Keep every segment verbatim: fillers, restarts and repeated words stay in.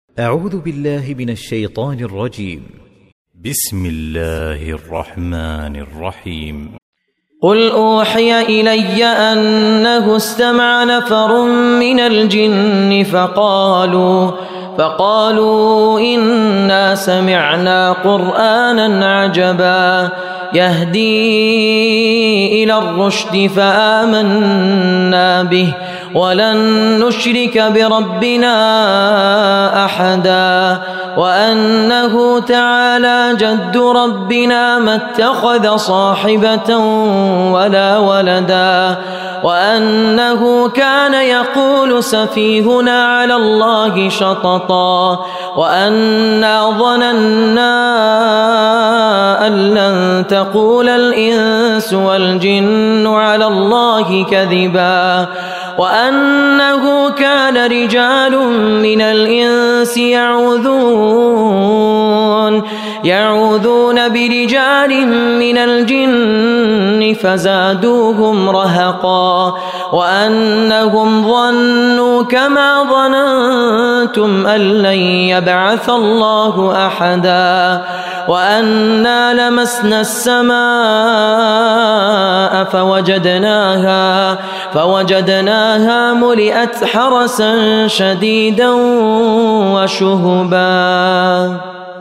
أعوذ بالله من الشيطان الرجيم. بسم الله الرحمن الرحيم. قل أوحي إلي أنه استمع نفر من الجن فقالوا فقالوا إنا سمعنا قرآنا عجبا يهدي إلى الرشد فآمنا به ولن نشرك بربنا أحدا وأنه تعالى جد ربنا ما اتخذ صاحبة ولا ولدا وأنه كان يقول سفيهنا على الله شططا وأنا ظننا أن لن تقول الإنس والجن على الله كذبا وأنه كان رجال من الإنس يعوذون يعوذون برجال من الجن فزادوهم رهقا وأنهم ظنوا كما ظننتم أن لن يبعث الله أحدا وأنا لمسنا السماء فوجدناها فوجدناها ملئت حرسا شديدا وشهبا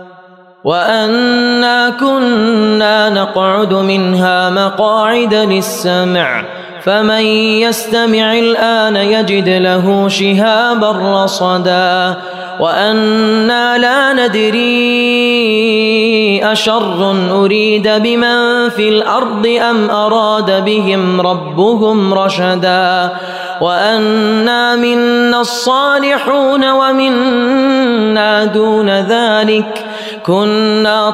وأنا كنا نقعد منها مقاعد للسمع فمن يستمع الآن يجد له شهابا رصدا وأنا لا ندري أشر أريد بمن في الأرض أم أراد بهم ربهم رشدا وأنا منا الصالحون ومنا دون ذلك كنا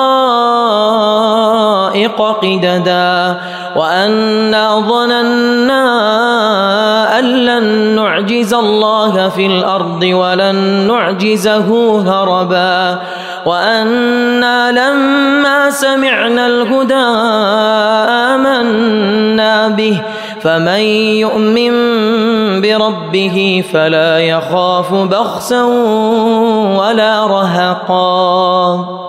طرائق قددا وأنا ظننا أن لن نعجز الله في الأرض ولن نعجزه هربا وأنا لما سمعنا الهدى آمنا به فمن يؤمن بربه فلا يخاف بخسا ولا رهقا.